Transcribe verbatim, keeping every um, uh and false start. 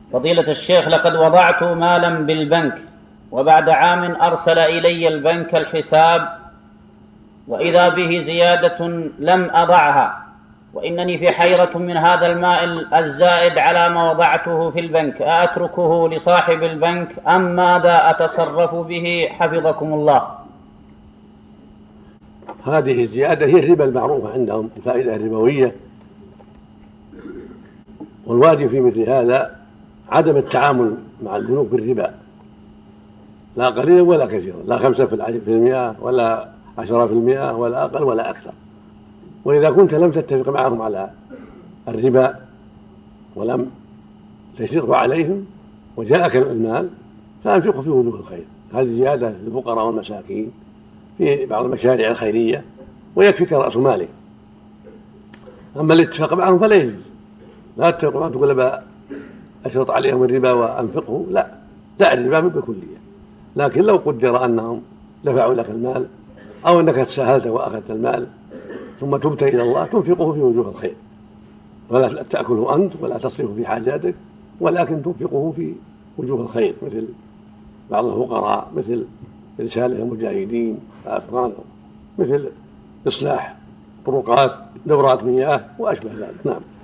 فضيلة الشيخ، لقد وضعت مالا بالبنك، وبعد عام أرسل إلي البنك الحساب وإذا به زيادة لم أضعها، وإنني في حيرة من هذا المال الزائد على ما وضعته في البنك، أتركه لصاحب البنك أم ماذا أتصرف به حفظكم الله؟ هذه الزيادة هي الربا المعروفة عندهم، الفائدة الربوية، والواجب في مثل هذا عدم التعامل مع البنوك بالربا، لا قليلا ولا كثيرا، لا خمسة في المئة ولا عشرة في المئة ولا أقل ولا أكثر. وإذا كنت لم تتفق معهم على الربا ولم تشرط عليهم وجاءك المال فأنفقه في وجوه الخير. هذه زيادة للفقراء والمساكين في بعض المشاريع الخيرية ويكفيك رأس مالك. أما الاتفاق معهم فلا يجوز، لا تتفق معهم تقول بقى أشرط عليهم الربا وأنفقه، لا، دع الربا من بالكلية. لكن لو قدر أنهم دفعوا لك المال أو أنك تساهلت وأخذت المال ثم تبت إلى الله تنفقه في وجوه الخير، ولا تأكله أنت ولا تصرفه في حاجاتك، ولكن تنفقه في وجوه الخير، مثل بعض الفقراء، مثل رسالة المجاهدين الأفغان، مثل إصلاح طرقات دورات مياه وأشبه ذلك. نعم.